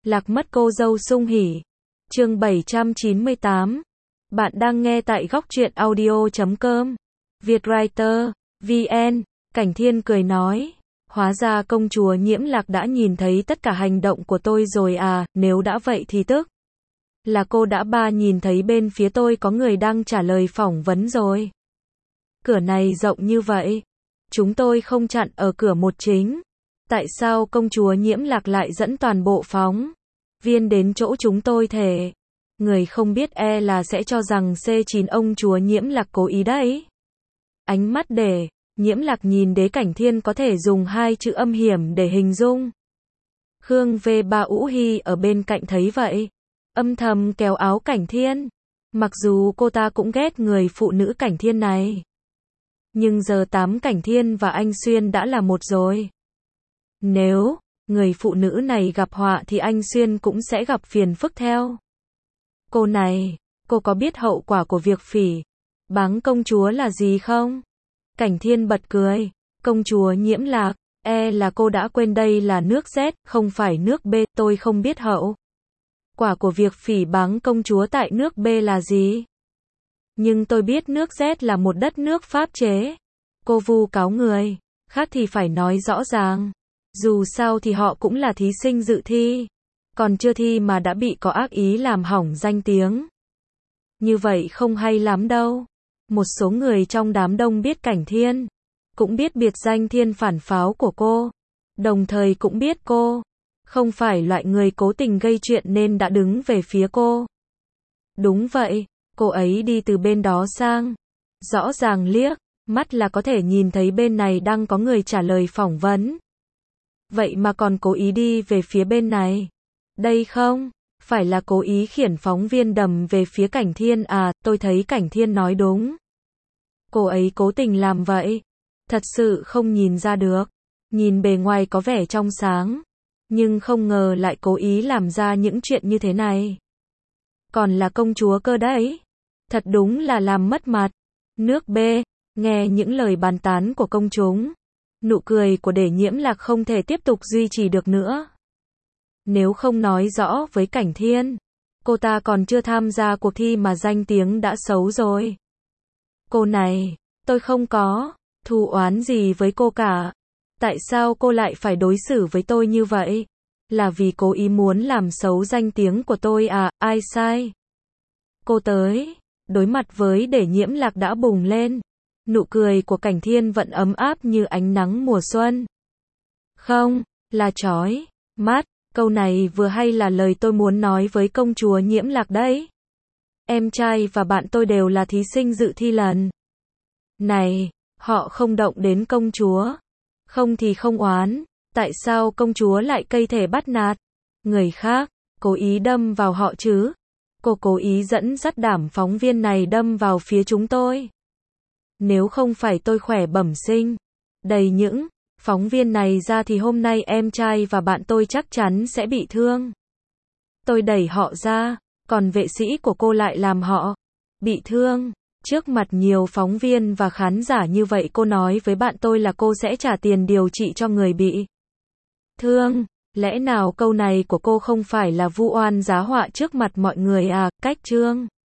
Lạc mất cô dâu Sung Hỉ. Chương 798. Bạn đang nghe tại góc truyện audio.com. Vietwriter, VN. Cảnh Thiên cười nói. Hóa ra công chúa Nhiễm Lạc đã nhìn thấy tất cả hành động của tôi rồi à, nếu đã vậy thì tức là cô đã nhìn thấy bên phía tôi có người đang trả lời phỏng vấn rồi. Cửa này rộng như vậy. Chúng tôi không chặn ở cửa một chính. Tại sao công chúa Nhiễm Lạc lại dẫn toàn bộ phóng viên đến chỗ chúng tôi thể? Người không biết là sẽ cho rằng C9 ông chúa Nhiễm Lạc cố ý đấy. Ánh mắt để Nhiễm Lạc nhìn Đế Cảnh Thiên có thể dùng hai chữ âm hiểm để hình dung. Khương V3 Ũ Hy ở bên cạnh thấy vậy, âm thầm kéo áo Cảnh Thiên. Mặc dù cô ta cũng ghét người phụ nữ Cảnh Thiên này, nhưng giờ Cảnh Thiên và anh Xuyên đã là một rồi. Nếu người phụ nữ này gặp họa thì anh Xuyên cũng sẽ gặp phiền phức theo. Cô này, cô có biết hậu quả của việc phỉ báng công chúa là gì không? Cảnh Thiên bật cười. Công chúa Nhiễm Lạc, là cô đã quên đây là nước Z, không phải nước B. Tôi không biết hậu quả của việc phỉ báng công chúa tại nước B là gì. Nhưng tôi biết nước Z là một đất nước pháp chế. Cô vu cáo người khác thì phải nói rõ ràng. Dù sao thì họ cũng là thí sinh dự thi. Còn chưa thi mà đã bị có ác ý làm hỏng danh tiếng. Như vậy không hay lắm đâu. Một số người trong đám đông biết Cảnh Thiên, cũng biết biệt danh Thiên phản pháo của cô. Đồng thời cũng biết cô không phải loại người cố tình gây chuyện nên đã đứng về phía cô. Đúng vậy, cô ấy đi từ bên đó sang. Rõ ràng liếc mắt là có thể nhìn thấy bên này đang có người trả lời phỏng vấn. Vậy mà còn cố ý đi về phía bên này. Đây không phải là cố ý khiển phóng viên đầm về phía Cảnh Thiên à, tôi thấy Cảnh Thiên nói đúng. Cô ấy cố tình làm vậy. Thật sự không nhìn ra được. Nhìn bề ngoài có vẻ trong sáng, nhưng không ngờ lại cố ý làm ra những chuyện như thế này. Còn là công chúa cơ đấy. Thật đúng là làm mất mặt. Nước B, nghe những lời bàn tán của công chúng, nụ cười của Đế Nhiễm Lạc không thể tiếp tục duy trì được nữa. Nếu không nói rõ với Cảnh Thiên, cô ta còn chưa tham gia cuộc thi mà danh tiếng đã xấu rồi. Cô này, tôi không có thù oán gì với cô cả. Tại sao cô lại phải đối xử với tôi như vậy? Là vì cố ý muốn làm xấu danh tiếng của tôi à? Ai sai? Cô tới đối mặt với Đế Nhiễm Lạc đã bùng lên. Nụ cười của Cảnh Thiên vẫn ấm áp như ánh nắng mùa xuân. Không, là chói mắt. Câu này vừa hay là lời tôi muốn nói với công chúa Nhiễm Lạc đấy. Em trai và bạn tôi đều là thí sinh dự thi lần này. Họ không động đến công chúa. Không thì không oán. Tại sao công chúa lại cây thể bắt nạt người khác, cố ý đâm vào họ chứ? Cô cố ý dẫn dắt đám phóng viên này đâm vào phía chúng tôi. Nếu không phải tôi khỏe bẩm sinh đầy những phóng viên này ra thì hôm nay em trai và bạn tôi chắc chắn sẽ bị thương. Tôi đẩy họ ra, còn vệ sĩ của cô lại làm họ bị thương. Trước mặt nhiều phóng viên và khán giả như vậy cô nói với bạn tôi là cô sẽ trả tiền điều trị cho người bị thương. Lẽ nào câu này của cô không phải là vu oan giá họa trước mặt mọi người à? Cách chương